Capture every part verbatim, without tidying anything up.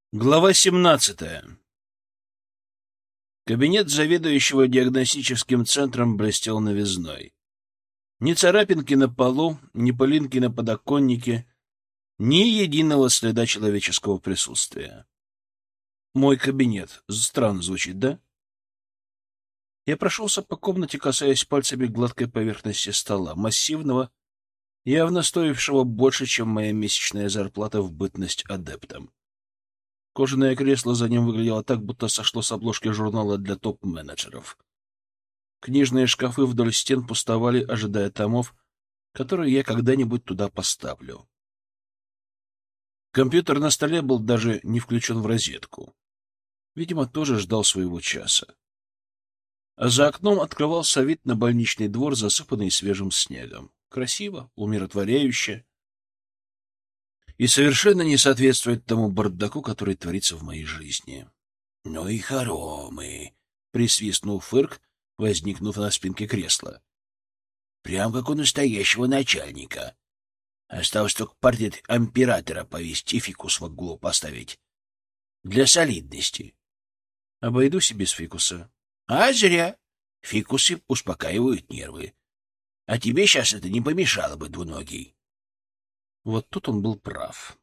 Глава семнадцатая. Кабинет заведующего диагностическим центром блестел новизной. Ни царапинки на полу, ни пылинки на подоконнике, ни единого следа человеческого присутствия. Мой кабинет. Странно звучит, да? Я прошелся по комнате, касаясь пальцами гладкой поверхности стола, массивного, явно стоившего больше, чем моя месячная зарплата в бытность адептом. Кожаное кресло за ним выглядело так, будто сошло с обложки журнала для топ-менеджеров. Книжные шкафы вдоль стен пустовали, ожидая томов, которые я когда-нибудь туда поставлю. Компьютер на столе был даже не включен в розетку. Видимо, тоже ждал своего часа. А за окном открывался вид на больничный двор, засыпанный свежим снегом. Красиво, умиротворяюще. И совершенно не соответствует тому бардаку, который творится в моей жизни. — Ну и хоромы! — присвистнул Фырк, возникнув на спинке кресла. — Прям как у настоящего начальника. Осталось только портрет императора повесить и фикус в углу поставить. Для солидности. — Обойдусь и без фикуса. — А зря. Фикусы успокаивают нервы. А тебе сейчас это не помешало бы, двуногий. Вот тут он был прав.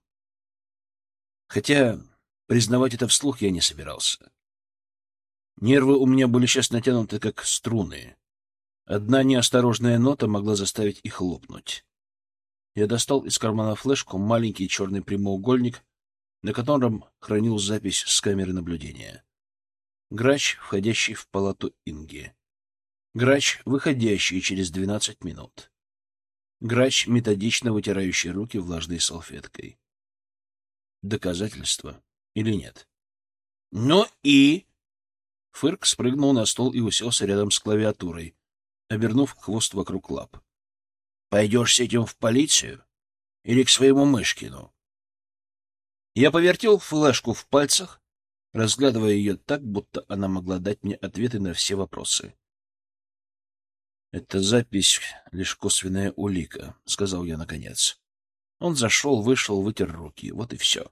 Хотя признавать это вслух я не собирался. Нервы у меня были сейчас натянуты, как струны. Одна неосторожная нота могла заставить их лопнуть. Я достал из кармана флешку, маленький черный прямоугольник, на котором хранил запись с камеры наблюдения. Грач, входящий в палату Инги. Грач, выходящий через двенадцать минут. Грач, методично вытирающий руки влажной салфеткой. Доказательство или нет? — Ну и... Фырк спрыгнул на стол и уселся рядом с клавиатурой, обернув хвост вокруг лап. — Пойдешь с этим в полицию или к своему Мышкину? Я повертел флешку в пальцах, разглядывая ее так, будто она могла дать мне ответы на все вопросы. «Эта запись — лишь косвенная улика», — сказал я наконец. Он зашел, вышел, вытер руки. Вот и все.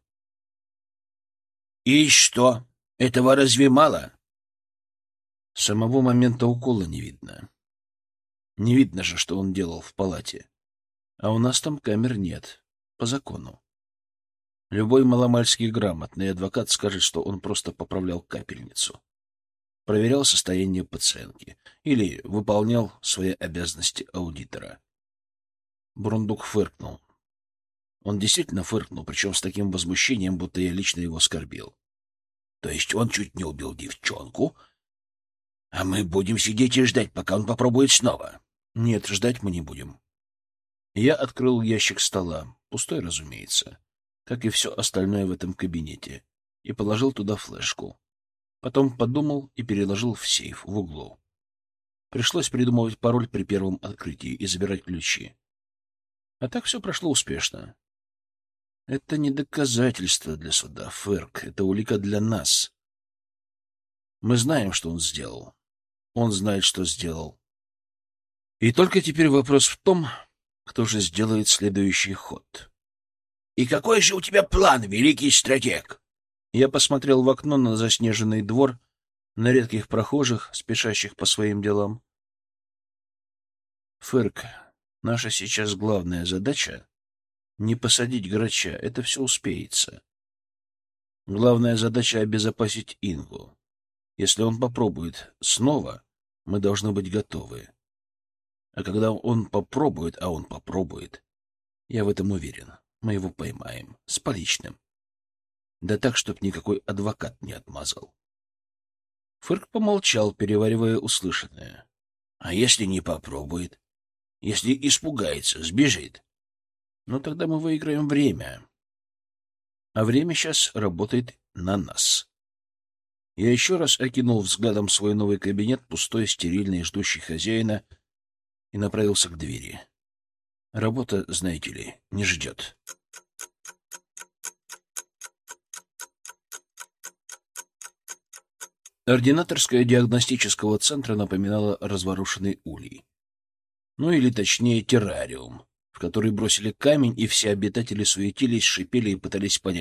«И что? Этого разве мало?» Самого момента укола не видно. Не видно же, что он делал в палате. А у нас там камер нет. По закону. Любой маломальски грамотный адвокат скажет, что он просто поправлял капельницу. Проверял состояние пациентки или выполнял свои обязанности аудитора. Бурундук фыркнул. Он действительно фыркнул, причем с таким возмущением, будто я лично его оскорбил. То есть он чуть не убил девчонку, а мы будем сидеть и ждать, пока он попробует снова? Нет, ждать мы не будем. Я открыл ящик стола, пустой, разумеется, как и все остальное в этом кабинете, и положил туда флешку. Потом подумал и переложил в сейф в углу. Пришлось придумывать пароль при первом открытии и забирать ключи. А так все прошло успешно. Это не доказательство для суда, Фырк. Это улика для нас. Мы знаем, что он сделал. Он знает, что сделал. И только теперь вопрос в том, кто же сделает следующий ход. — И какой же у тебя план, великий стратег? Я посмотрел в окно на заснеженный двор, на редких прохожих, спешащих по своим делам. Фырк, наша сейчас главная задача — не посадить Грача, это все успеется. Главная задача — обезопасить Ингу. Если он попробует снова, мы должны быть готовы. А когда он попробует, а он попробует, я в этом уверен, мы его поймаем с поличным. Да так, чтоб никакой адвокат не отмазал. Фырк помолчал, переваривая услышанное. А если не попробует? Если испугается, сбежит? Ну, тогда мы выиграем время. А время сейчас работает на нас. Я еще раз окинул взглядом свой новый кабинет, пустой, стерильный, ждущий хозяина, и направился к двери. Работа, знаете ли, не ждет. Ординаторская диагностического центра напоминала разворошенный улей. Ну или точнее террариум, в который бросили камень, и все обитатели суетились, шипели и пытались понять,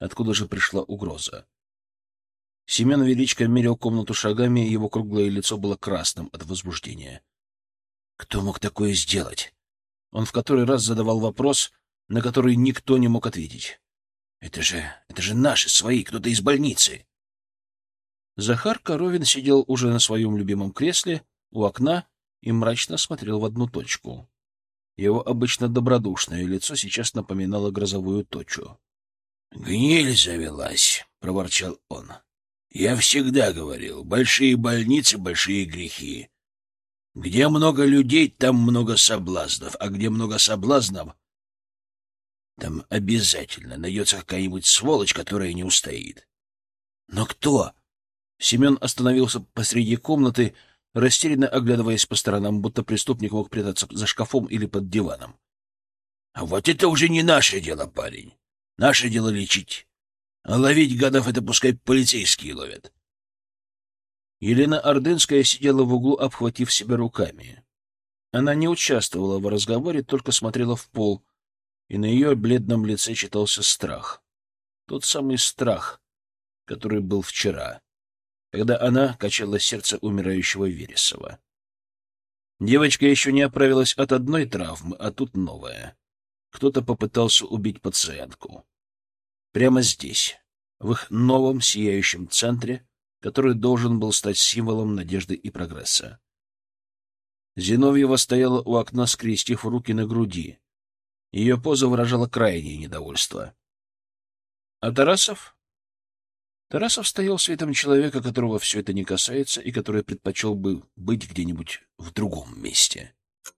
Откуда же пришла угроза? Семен Величко мерил комнату шагами, его круглое лицо было красным от возбуждения. Кто мог такое сделать? Он в который раз задавал вопрос, на который никто не мог ответить. Это же, это же наши, свои, кто-то из больницы. Захар Коровин сидел уже на своем любимом кресле у окна и мрачно смотрел в одну точку. Его обычно добродушное лицо сейчас напоминало грозовую тучу. — Гниль завелась, — проворчал он. — Я всегда говорил, большие больницы — большие грехи. Где много людей, там много соблазнов, а где много соблазнов, там обязательно найдется какая-нибудь сволочь, которая не устоит. — Но кто? Семен остановился посреди комнаты, растерянно оглядываясь по сторонам, будто преступник мог прятаться за шкафом или под диваном. — А вот это уже не наше дело, парень. Наше дело лечить. А ловить гадов — это пускай полицейские ловят. Елена Ордынская сидела в углу, обхватив себя руками. Она не участвовала в разговоре, только смотрела в пол, и на ее бледном лице читался страх. Тот самый страх, который был вчера, когда она качала сердце умирающего Вересова. Девочка еще не оправилась от одной травмы, а тут новая. Кто-то попытался убить пациентку. Прямо здесь, в их новом сияющем центре, который должен был стать символом надежды и прогресса. Зиновьева стояла у окна, скрестив руки на груди. Ее поза выражала крайнее недовольство. А Тарасов? Тарасов стоял светом человека, которого все это не касается и который предпочел бы быть где-нибудь в другом месте.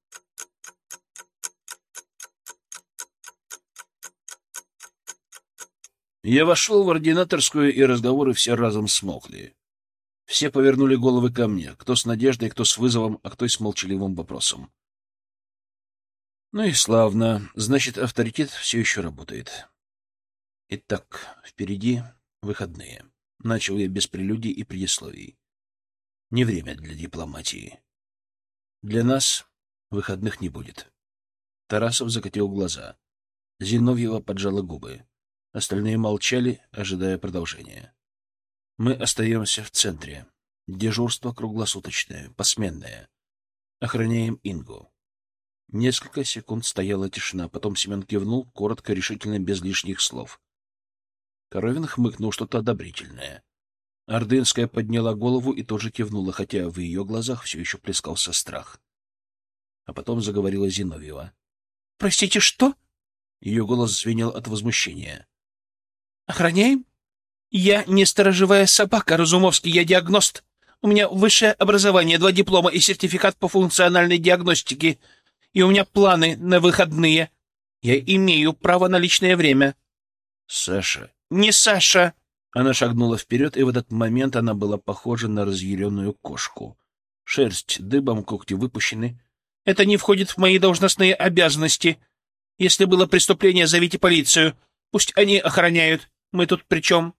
Я вошел в ординаторскую, и разговоры все разом смолкли. Все повернули головы ко мне, кто с надеждой, кто с вызовом, а кто и с молчаливым вопросом. Ну и славно. Значит, авторитет все еще работает. Итак, впереди выходные. Начал я без прелюдий и предисловий. Не время для дипломатии. Для нас выходных не будет. Тарасов закатил глаза. Зиновьева поджала губы. Остальные молчали, ожидая продолжения. Мы остаемся в центре. Дежурство круглосуточное, посменное. Охраняем Ингу. Несколько секунд стояла тишина, потом Семен кивнул, коротко, решительно, без лишних слов. Коровин хмыкнул что-то одобрительное. Ордынская подняла голову и тоже кивнула, хотя в ее глазах все еще плескался страх. А потом заговорила Зиновьева. — Простите, что? Ее голос звенел от возмущения. — Охраняем? Я не сторожевая собака, Разумовский, я диагност. У меня высшее образование, два диплома и сертификат по функциональной диагностике. И у меня планы на выходные. Я имею право на личное время. — Саша. — Не Саша. Она шагнула вперед, и в этот момент она была похожа на разъяренную кошку. Шерсть дыбом, когти выпущены. — Это не входит в мои должностные обязанности. Если было преступление, зовите полицию. Пусть они охраняют. Мы тут при чем?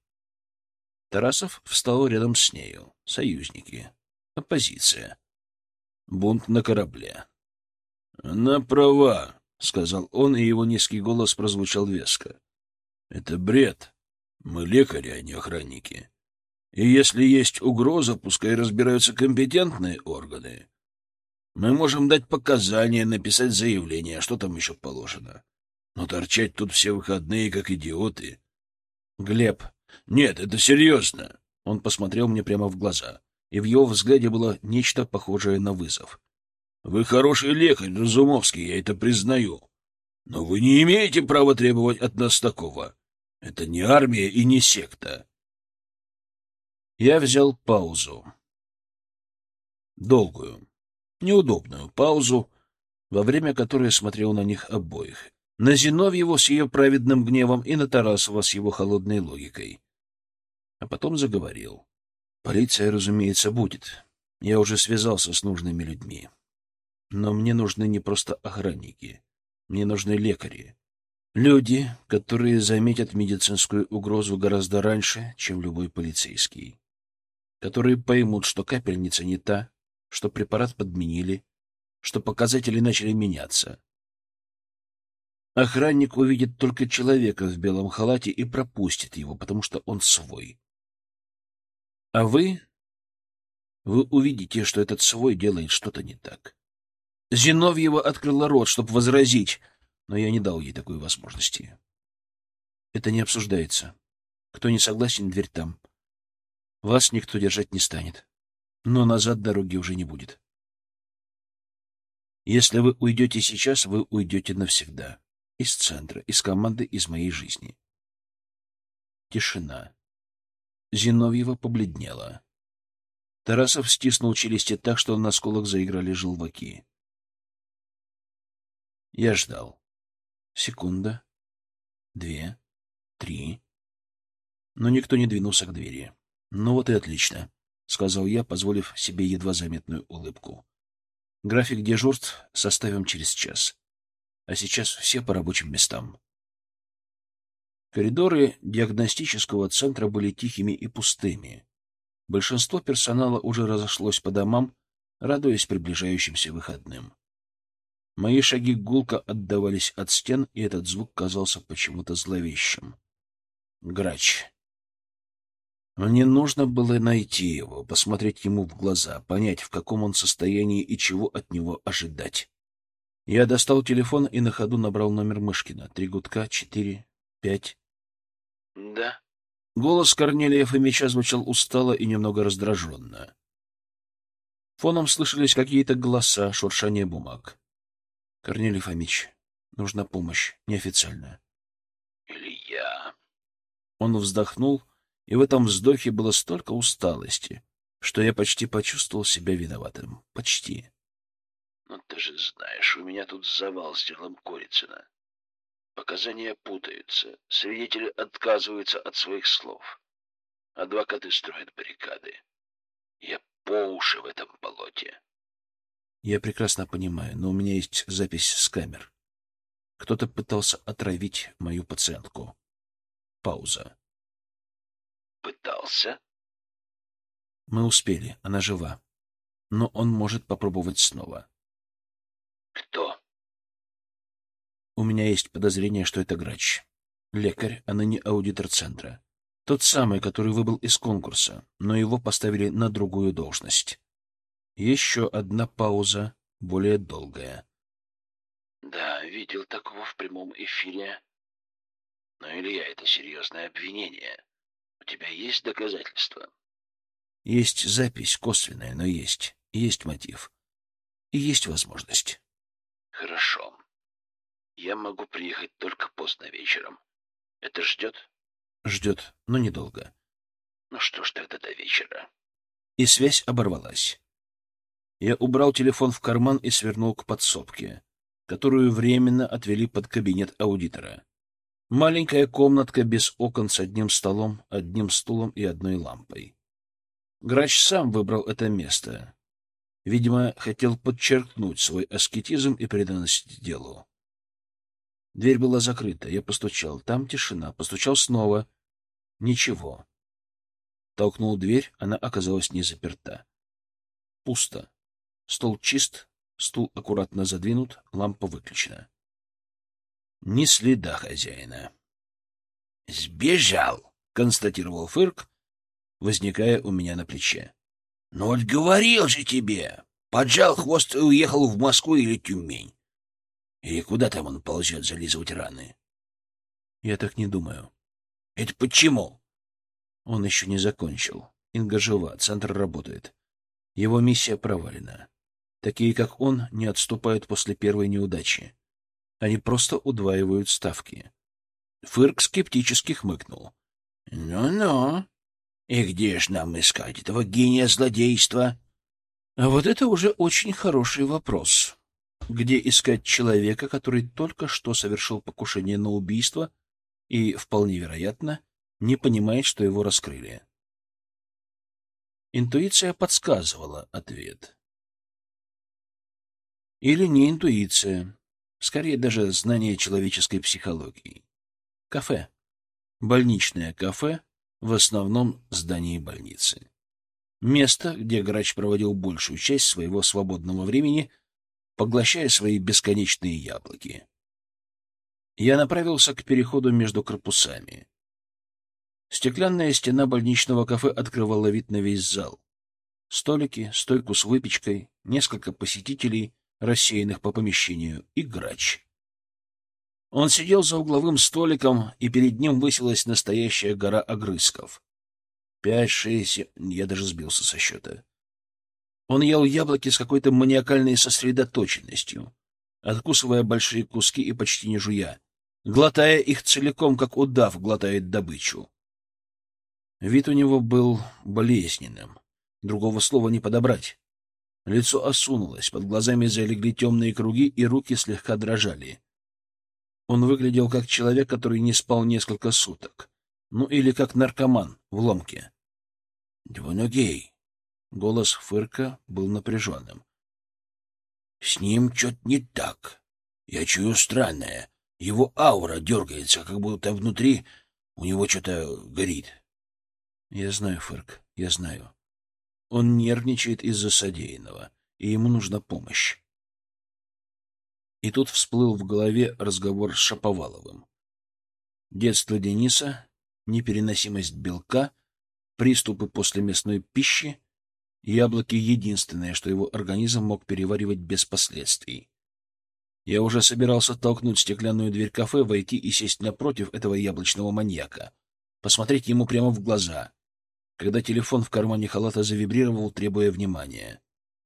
Тарасов встал рядом с нею. Союзники. Оппозиция. Бунт на корабле. — Она права, — сказал он, и его низкий голос прозвучал веско. — Это бред. Мы лекари, а не охранники. И если есть угроза, пускай разбираются компетентные органы. Мы можем дать показания, написать заявление, что там еще положено. Но торчать тут все выходные, как идиоты. — Глеб. — Нет, это серьезно. Он посмотрел мне прямо в глаза, и в его взгляде было нечто похожее на вызов. — Вы хороший лекарь, Разумовский, я это признаю. Но вы не имеете права требовать от нас такого. Это не армия и не секта. Я взял паузу. Долгую, неудобную паузу, во время которой смотрел на них обоих. На Зиновьеву с ее праведным гневом и на Тарасова с его холодной логикой. А потом заговорил. Полиция, разумеется, будет. Я уже связался с нужными людьми. Но мне нужны не просто охранники. Мне нужны лекари. Люди, которые заметят медицинскую угрозу гораздо раньше, чем любой полицейский. Которые поймут, что капельница не та, что препарат подменили, что показатели начали меняться. Охранник увидит только человека в белом халате и пропустит его, потому что он свой. А вы... Вы увидите, что этот свой делает что-то не так. Зиновьева открыла рот, чтобы возразить, но я не дал ей такой возможности. Это не обсуждается. Кто не согласен, дверь там. Вас никто держать не станет. Но назад дороги уже не будет. Если вы уйдете сейчас, вы уйдете навсегда. Из центра, из команды, из моей жизни. Тишина. Зиновьева побледнела. Тарасов стиснул челюсти так, что на скулах заиграли желваки. Я ждал. Секунда. Две. Три. Но никто не двинулся к двери. «Ну вот и отлично», — сказал я, позволив себе едва заметную улыбку. «График дежурств составим через час. А сейчас все по рабочим местам». Коридоры диагностического центра были тихими и пустыми. Большинство персонала уже разошлось по домам, радуясь приближающимся выходным. Мои шаги гулко отдавались от стен, и этот звук казался почему-то зловещим. Грач. Мне нужно было найти его, посмотреть ему в глаза, понять, в каком он состоянии и чего от него ожидать. Я достал телефон и на ходу набрал номер Мышкина. Три гудка, четыре, пять. — Да. Голос Корнелия Фомича звучал устало и немного раздраженно. Фоном слышались какие-то голоса, шуршание бумаг. — Корнелий Фомич, нужна помощь, неофициальная. — Илья. Он вздохнул, и в этом вздохе было столько усталости, что я почти почувствовал себя виноватым. Почти. — Ну ты же знаешь, у меня тут завал с делом Корицына. Показания путаются, свидетели отказываются от своих слов. Адвокаты строят баррикады. Я по уши в этом болоте. Я прекрасно понимаю, но у меня есть запись с камер. Кто-то пытался отравить мою пациентку. Пауза. Пытался? Мы успели, она жива. Но он может попробовать снова. Кто? У меня есть подозрение, что это Грач. Лекарь, а ныне аудитор центра. Тот самый, который выбыл из конкурса, но его поставили на другую должность. Еще одна пауза, более долгая. Да, видел такого в прямом эфире. Но, Илья, это серьезное обвинение. У тебя есть доказательства? Есть запись, косвенная, но есть. Есть мотив. И есть возможность. Хорошо. Я могу приехать только поздно вечером. Это ждет? Ждет, но недолго. Ну что ж тогда до вечера. И связь оборвалась. Я убрал телефон в карман и свернул к подсобке, которую временно отвели под кабинет аудитора. Маленькая комнатка без окон с одним столом, одним стулом и одной лампой. Грач сам выбрал это место. Видимо, хотел подчеркнуть свой аскетизм и преданность делу. Дверь была закрыта. Я постучал. Там тишина. Постучал снова. Ничего. Толкнул дверь. Она оказалась не заперта. Пусто. Стол чист. Стул аккуратно задвинут. Лампа выключена. Ни следа хозяина. «Сбежал», — констатировал Фырк, возникая у меня на плече. «Ну вот говорил же тебе! Поджал хвост и уехал в Москву или Тюмень. Или куда там он ползет зализывать раны?» «Я так не думаю». «Это почему?» Он еще не закончил. Инга жива, центр работает. Его миссия провалена. Такие, как он, не отступают после первой неудачи. Они просто удваивают ставки. Фырк скептически хмыкнул. «Ну-ну. И где ж нам искать этого гения злодейства?» «А вот это уже очень хороший вопрос. Где искать человека, который только что совершил покушение на убийство и, вполне вероятно, не понимает, что его раскрыли?» Интуиция подсказывала ответ. Или не интуиция. Скорее, даже знание человеческой психологии. Кафе. Больничное кафе, в основном здании больницы. Место, где Грач проводил большую часть своего свободного времени, поглощая свои бесконечные яблоки. Я направился к переходу между корпусами. Стеклянная стена больничного кафе открывала вид на весь зал. Столики, стойку с выпечкой, несколько посетителей, рассеянных по помещению, и грач. Он сидел за угловым столиком, и перед ним высилась настоящая гора огрызков. Пять, шесть, я даже сбился со счета. Он ел яблоки с какой-то маниакальной сосредоточенностью, откусывая большие куски и почти не жуя, глотая их целиком, как удав глотает добычу. Вид у него был болезненным, другого слова не подобрать. Лицо осунулось, под глазами залегли темные круги, и руки слегка дрожали. Он выглядел как человек, который не спал несколько суток. Ну или как наркоман в ломке. «Двуногий!» Голос Фырка был напряженным. «С ним что-то не так. Я чую странное. Его аура дергается, как будто внутри у него что-то горит». «Я знаю, Фырк, я знаю. Он нервничает из-за содеянного, и ему нужна помощь». И тут всплыл в голове разговор с Шаповаловым. Детство Дениса, непереносимость белка, приступы после мясной пищи, яблоки — единственное, что его организм мог переваривать без последствий. Я уже собирался толкнуть стеклянную дверь кафе, войти и сесть напротив этого яблочного маньяка, посмотреть ему прямо в глаза, когда телефон в кармане халата завибрировал, требуя внимания.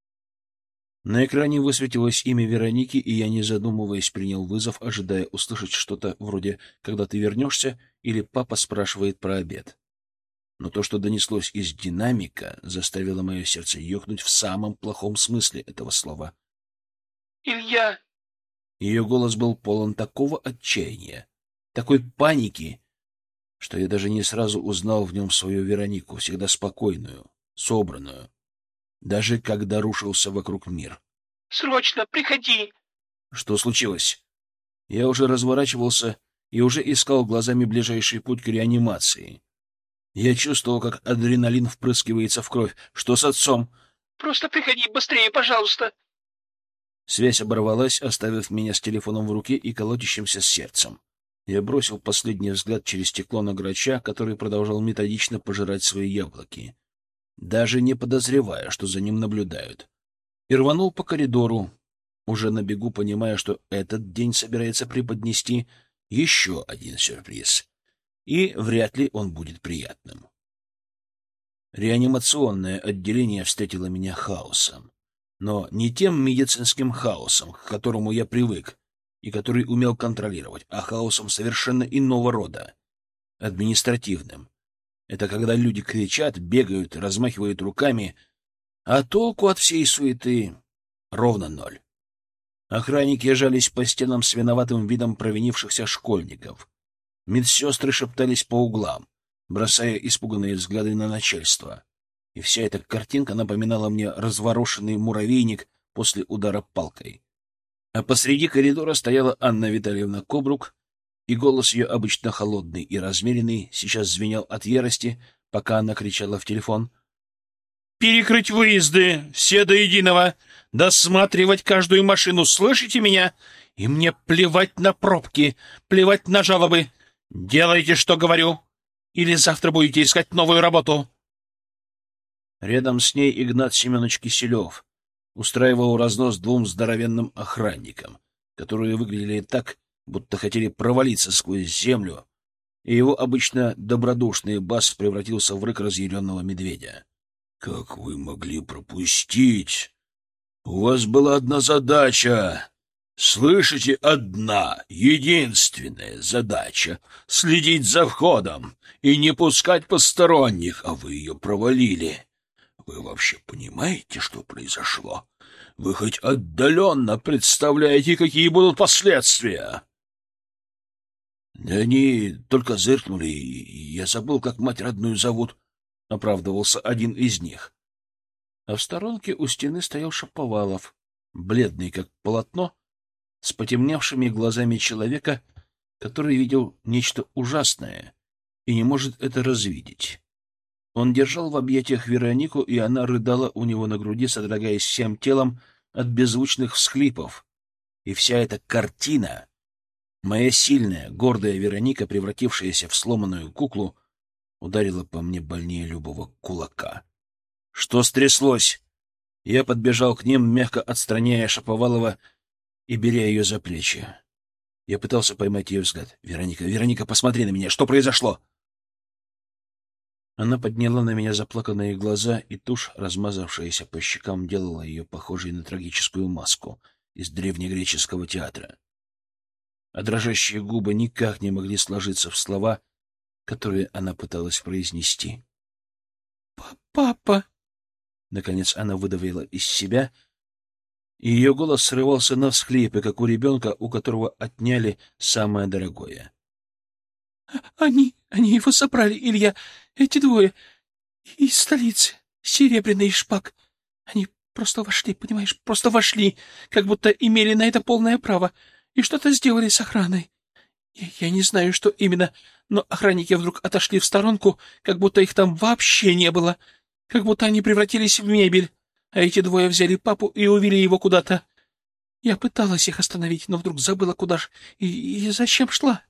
На экране высветилось имя Вероники, и я, не задумываясь, принял вызов, ожидая услышать что-то вроде «когда ты вернешься» или «папа спрашивает про обед». Но то, что донеслось из динамика, заставило мое сердце ёкнуть в самом плохом смысле этого слова. «Илья!» Ее голос был полон такого отчаяния, такой паники, что я даже не сразу узнал в нем свою Веронику, всегда спокойную, собранную, даже когда рушился вокруг мир. «Срочно приходи!» Что случилось? Я уже разворачивался и уже искал глазами ближайший путь к реанимации. Я чувствовал, как адреналин впрыскивается в кровь. Что с отцом? «Просто приходи быстрее, пожалуйста!» Связь оборвалась, оставив меня с телефоном в руке и колотящимся сердцем. Я бросил последний взгляд через стекло на грача, который продолжал методично пожирать свои яблоки, даже не подозревая, что за ним наблюдают, и рванул по коридору, уже на бегу понимая, что этот день собирается преподнести еще один сюрприз, и вряд ли он будет приятным. Реанимационное отделение встретило меня хаосом, но не тем медицинским хаосом, к которому я привык и который умел контролировать, а хаосом совершенно иного рода, административным. Это когда люди кричат, бегают, размахивают руками, а толку от всей суеты ровно ноль. Охранники жались по стенам с виноватым видом провинившихся школьников. Медсестры шептались по углам, бросая испуганные взгляды на начальство. И вся эта картинка напоминала мне разворошенный муравейник после удара палкой. А посреди коридора стояла Анна Витальевна Кобрук, и голос ее, обычно холодный и размеренный, сейчас звенел от ярости, пока она кричала в телефон. «Перекрыть выезды! Все до единого! Досматривать каждую машину! Слышите меня? И мне плевать на пробки, плевать на жалобы! Делайте, что говорю! Или завтра будете искать новую работу!» Рядом с ней Игнат Семенович Киселев устраивал разнос двум здоровенным охранникам, которые выглядели так, будто хотели провалиться сквозь землю, и его обычно добродушный бас превратился в рык разъяренного медведя. «Как вы могли пропустить? У вас была одна задача. Слышите, одна, единственная задача — следить за входом и не пускать посторонних, а вы ее провалили. Вы вообще понимаете, что произошло? Вы хоть отдаленно представляете, какие будут последствия?» «Да они только зыркнули, и я забыл, как мать родную зовут», — оправдывался один из них. А в сторонке у стены стоял Шаповалов, бледный как полотно, с потемневшими глазами человека, который видел нечто ужасное и не может это развидеть. Он держал в объятиях Веронику, и она рыдала у него на груди, содрогаясь всем телом от беззвучных всхлипов. И вся эта картина Моя сильная, гордая Вероника, превратившаяся в сломанную куклу, ударила по мне больнее любого кулака. Что стряслось? Я подбежал к ним, мягко отстраняя Шаповалова и беря ее за плечи. Я пытался поймать ее взгляд. «Вероника, Вероника, посмотри на меня! Что произошло?» Она подняла на меня заплаканные глаза, и тушь, размазавшаяся по щекам, делала ее похожей на трагическую маску из древнегреческого театра. А дрожащие губы никак не могли сложиться в слова, которые она пыталась произнести. «Папа!» Наконец она выдавила из себя, и ее голос срывался на всхлипы, как у ребенка, у которого отняли самое дорогое. «Они, они его забрали, Илья, эти двое, из столицы, Серебряный и Шпак. Они просто вошли, понимаешь, просто вошли, как будто имели на это полное право, и что-то сделали с охраной. Я, я не знаю, что именно, но охранники вдруг отошли в сторонку, как будто их там вообще не было, как будто они превратились в мебель, а эти двое взяли папу и увели его куда-то. Я пыталась их остановить, но вдруг забыла, куда ж и, и зачем шла.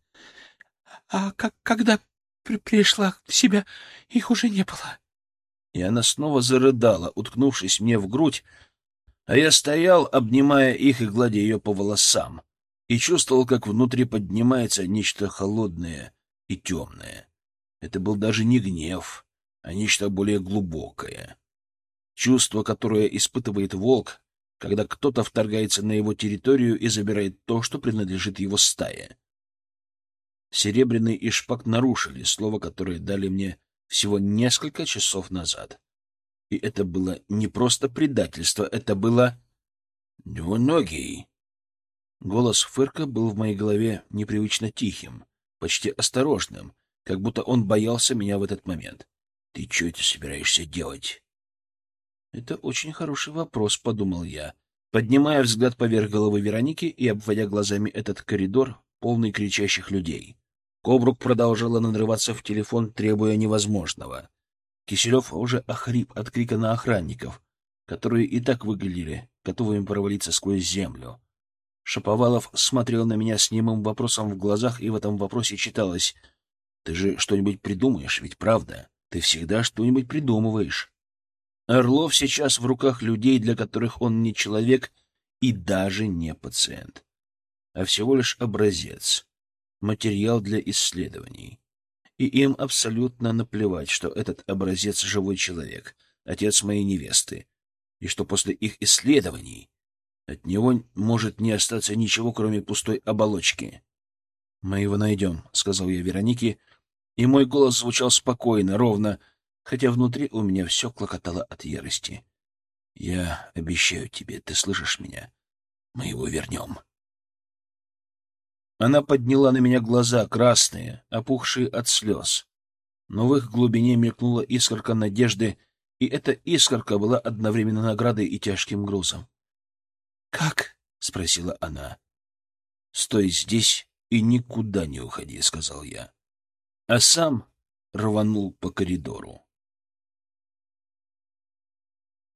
А как, когда при пришла в себя, их уже не было». И она снова зарыдала, уткнувшись мне в грудь, а я стоял, обнимая их и гладя ее по волосам, и чувствовал, как внутри поднимается нечто холодное и темное. Это был даже не гнев, а нечто более глубокое. Чувство, которое испытывает волк, когда кто-то вторгается на его территорию и забирает то, что принадлежит его стае. Серебряный и Шпак нарушили слово, которое дали мне всего несколько часов назад. И это было не просто предательство, это было... «Двуногий!» Голос Фырка был в моей голове непривычно тихим, почти осторожным, как будто он боялся меня в этот момент. «Ты что это собираешься делать?» «Это очень хороший вопрос», — подумал я, поднимая взгляд поверх головы Вероники и обводя глазами этот коридор, полный кричащих людей. Кобрук продолжала надрываться в телефон, требуя невозможного. Киселев уже охрип от крика на охранников, которые и так выглядели, готовыми провалиться сквозь землю. Шаповалов смотрел на меня с немым вопросом в глазах, и в этом вопросе читалось: «Ты же что-нибудь придумаешь, ведь правда? Ты всегда что-нибудь придумываешь». Орлов сейчас в руках людей, для которых он не человек и даже не пациент, а всего лишь образец, материал для исследований. И им абсолютно наплевать, что этот образец — живой человек, отец моей невесты, и что после их исследований от него может не остаться ничего, кроме пустой оболочки. «Мы его найдем», — сказал я Веронике, и мой голос звучал спокойно, ровно, хотя внутри у меня все клокотало от ярости. «Я обещаю тебе, ты слышишь меня? Мы его вернем». Она подняла на меня глаза, красные, опухшие от слез. Но в их глубине мелькнула искорка надежды, и эта искорка была одновременно наградой и тяжким грузом. «Как?» — спросила она. «Стой здесь и никуда не уходи», — сказал я. А сам рванул по коридору.